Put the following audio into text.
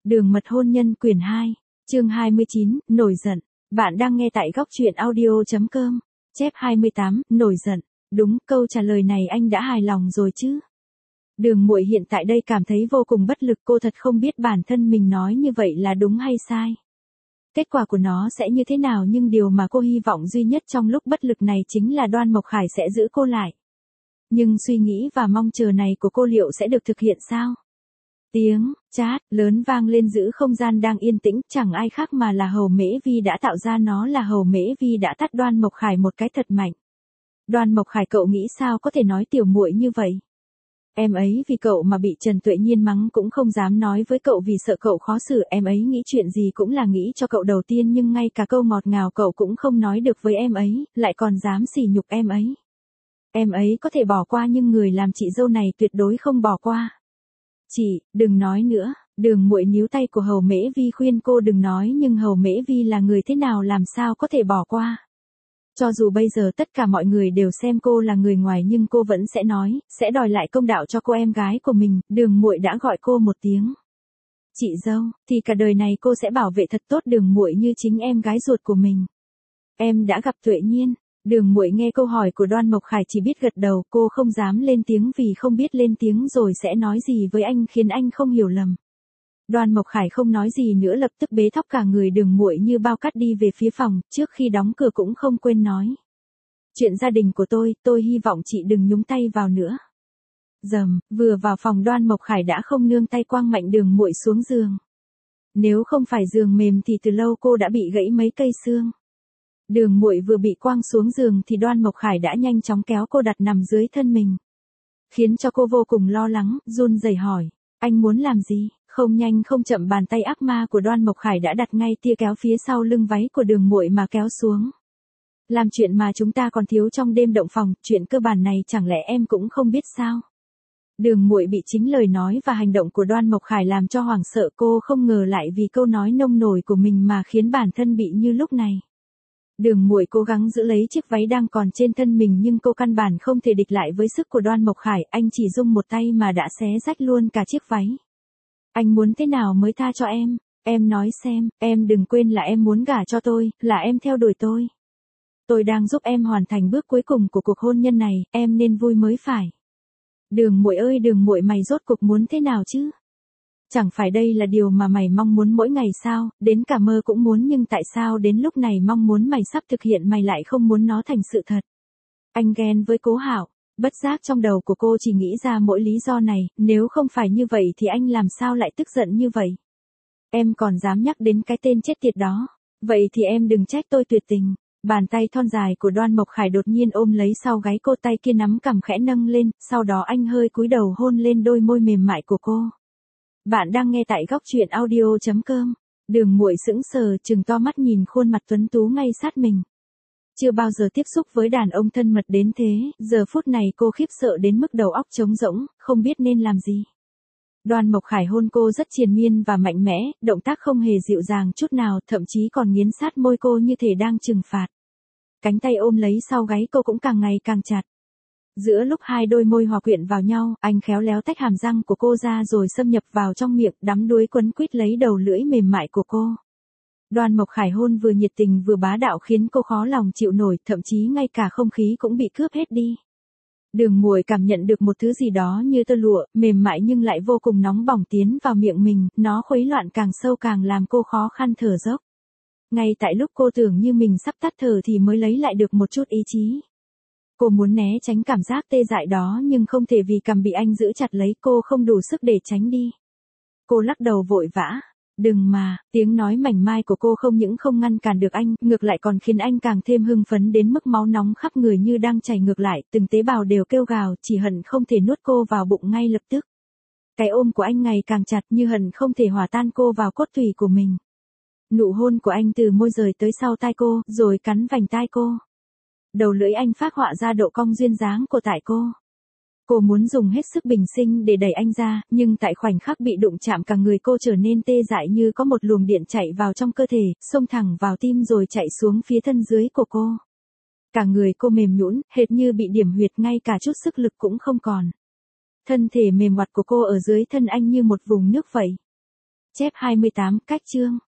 Đường mật hôn nhân quyển 2, chương 29, nổi giận. Bạn đang nghe tại góc truyện audio.com. Chép 28, nổi giận. Đúng, câu trả lời này anh đã hài lòng rồi chứ? Đường muội hiện tại đây cảm thấy vô cùng bất lực, cô thật không biết bản thân mình nói như vậy là đúng hay sai. Kết quả của nó sẽ như thế nào, nhưng điều mà cô hy vọng duy nhất trong lúc bất lực này chính là Đoan Mộc Khải sẽ giữ cô lại. Nhưng suy nghĩ và mong chờ này của cô liệu sẽ được thực hiện sao? Tiếng chát lớn vang lên giữa không gian đang yên tĩnh, chẳng ai khác mà là Hầu Mễ Vi đã tạo ra nó. Là Hầu Mễ Vi đã tát Đoan Mộc Khải một cái thật mạnh. Đoan Mộc Khải, cậu nghĩ sao có thể nói tiểu muội như vậy? Em ấy vì cậu mà bị Trần Tuệ Nhiên mắng cũng không dám nói với cậu vì sợ cậu khó xử. Em ấy nghĩ chuyện gì cũng là nghĩ cho cậu đầu tiên, nhưng ngay cả câu ngọt ngào cậu cũng không nói được với em ấy, lại còn dám sỉ nhục em ấy. Em ấy có thể bỏ qua nhưng người làm chị dâu này tuyệt đối không bỏ qua. Chị, đừng nói nữa. Đường muội níu tay của Hầu Mễ Vi khuyên cô đừng nói, nhưng Hầu Mễ Vi là người thế nào làm sao có thể bỏ qua. Cho dù bây giờ tất cả mọi người đều xem cô là người ngoài nhưng cô vẫn sẽ nói, sẽ đòi lại công đạo cho cô em gái của mình. Đường muội đã gọi cô một tiếng chị dâu, thì cả đời này cô sẽ bảo vệ thật tốt đường muội như chính em gái ruột của mình. Em đã gặp Tuệ Nhiên. Đường muội nghe câu hỏi của Đoan Mộc Khải chỉ biết gật đầu, cô không dám lên tiếng vì không biết lên tiếng rồi sẽ nói gì với anh khiến anh không hiểu lầm. Đoan Mộc Khải không nói gì nữa, lập tức bế thóc cả người đường muội như bao cát đi về phía phòng, trước khi đóng cửa cũng không quên nói. Chuyện gia đình của tôi hy vọng chị đừng nhúng tay vào nữa. Dầm, vừa vào phòng Đoan Mộc Khải đã không nương tay quăng mạnh đường muội xuống giường. Nếu không phải giường mềm thì từ lâu cô đã bị gãy mấy cây xương. Đường muội vừa bị quăng xuống giường thì Đoan Mộc Khải đã nhanh chóng kéo cô đặt nằm dưới thân mình. Khiến cho cô vô cùng lo lắng, run rẩy hỏi, anh muốn làm gì? Không nhanh không chậm, bàn tay ác ma của Đoan Mộc Khải đã đặt ngay tia kéo phía sau lưng váy của đường muội mà kéo xuống. Làm chuyện mà chúng ta còn thiếu trong đêm động phòng, chuyện cơ bản này chẳng lẽ em cũng không biết sao? Đường muội bị chính lời nói và hành động của Đoan Mộc Khải làm cho hoảng sợ, cô không ngờ lại vì câu nói nông nổi của mình mà khiến bản thân bị như lúc này. Đường muội cố gắng giữ lấy chiếc váy đang còn trên thân mình nhưng cô căn bản không thể địch lại với sức của Đoan Mộc Khải, anh chỉ dùng một tay mà đã xé rách luôn cả chiếc váy. Anh muốn thế nào mới tha cho em nói xem, em đừng quên là em muốn gả cho tôi, là em theo đuổi tôi. Tôi đang giúp em hoàn thành bước cuối cùng của cuộc hôn nhân này, em nên vui mới phải. Đường muội ơi đường muội, mày rốt cuộc muốn thế nào chứ? Chẳng phải đây là điều mà mày mong muốn mỗi ngày sao, đến cả mơ cũng muốn, nhưng tại sao đến lúc này mong muốn mày sắp thực hiện mày lại không muốn nó thành sự thật? Anh ghen với Cố Hạo. Bất giác trong đầu của cô chỉ nghĩ ra mỗi lý do này, nếu không phải như vậy thì anh làm sao lại tức giận như vậy? Em còn dám nhắc đến cái tên chết tiệt đó, vậy thì em đừng trách tôi tuyệt tình. Bàn tay thon dài của Đoan Mộc Khải đột nhiên ôm lấy sau gáy cô, tay kia nắm cằm khẽ nâng lên, sau đó anh hơi cúi đầu hôn lên đôi môi mềm mại của cô. Bạn đang nghe tại góc truyện audio.com. Đường muội sững sờ trừng to mắt nhìn khuôn mặt tuấn tú ngay sát mình. Chưa bao giờ tiếp xúc với đàn ông thân mật đến thế, giờ phút này cô khiếp sợ đến mức đầu óc trống rỗng, không biết nên làm gì. Đoan Mộc Khải hôn cô rất triền miên và mạnh mẽ, động tác không hề dịu dàng chút nào, thậm chí còn nghiến sát môi cô như thể đang trừng phạt. Cánh tay ôm lấy sau gáy cô cũng càng ngày càng chặt. Giữa lúc hai đôi môi hòa quyện vào nhau, anh khéo léo tách hàm răng của cô ra rồi xâm nhập vào trong miệng, đắm đuối quấn quýt lấy đầu lưỡi mềm mại của cô. Đoan Mộc Khải hôn vừa nhiệt tình vừa bá đạo khiến cô khó lòng chịu nổi, thậm chí ngay cả không khí cũng bị cướp hết đi. Đường muội cảm nhận được một thứ gì đó như tơ lụa, mềm mại nhưng lại vô cùng nóng bỏng tiến vào miệng mình, nó khuấy loạn càng sâu càng làm cô khó khăn thở dốc. Ngay tại lúc cô tưởng như mình sắp tắt thở thì mới lấy lại được một chút ý chí. Cô muốn né tránh cảm giác tê dại đó nhưng không thể vì cằm bị anh giữ chặt lấy, cô không đủ sức để tránh đi. Cô lắc đầu vội vã. Đừng mà, tiếng nói mảnh mai của cô không những không ngăn cản được anh, ngược lại còn khiến anh càng thêm hưng phấn đến mức máu nóng khắp người như đang chảy ngược lại, từng tế bào đều kêu gào, chỉ hận không thể nuốt cô vào bụng ngay lập tức. Cái ôm của anh ngày càng chặt như hận không thể hòa tan cô vào cốt tủy của mình. Nụ hôn của anh từ môi rời tới sau tai cô, rồi cắn vành tai cô. Đầu lưỡi anh phác họa ra độ cong duyên dáng của tại cô. Cô muốn dùng hết sức bình sinh để đẩy anh ra, nhưng tại khoảnh khắc bị đụng chạm cả người cô trở nên tê dại như có một luồng điện chạy vào trong cơ thể, xông thẳng vào tim rồi chạy xuống phía thân dưới của cô. Cả người cô mềm nhũn, hệt như bị điểm huyệt, ngay cả chút sức lực cũng không còn. Thân thể mềm oặt của cô ở dưới thân anh như một vùng nước vậy. Chép 28, cách chương.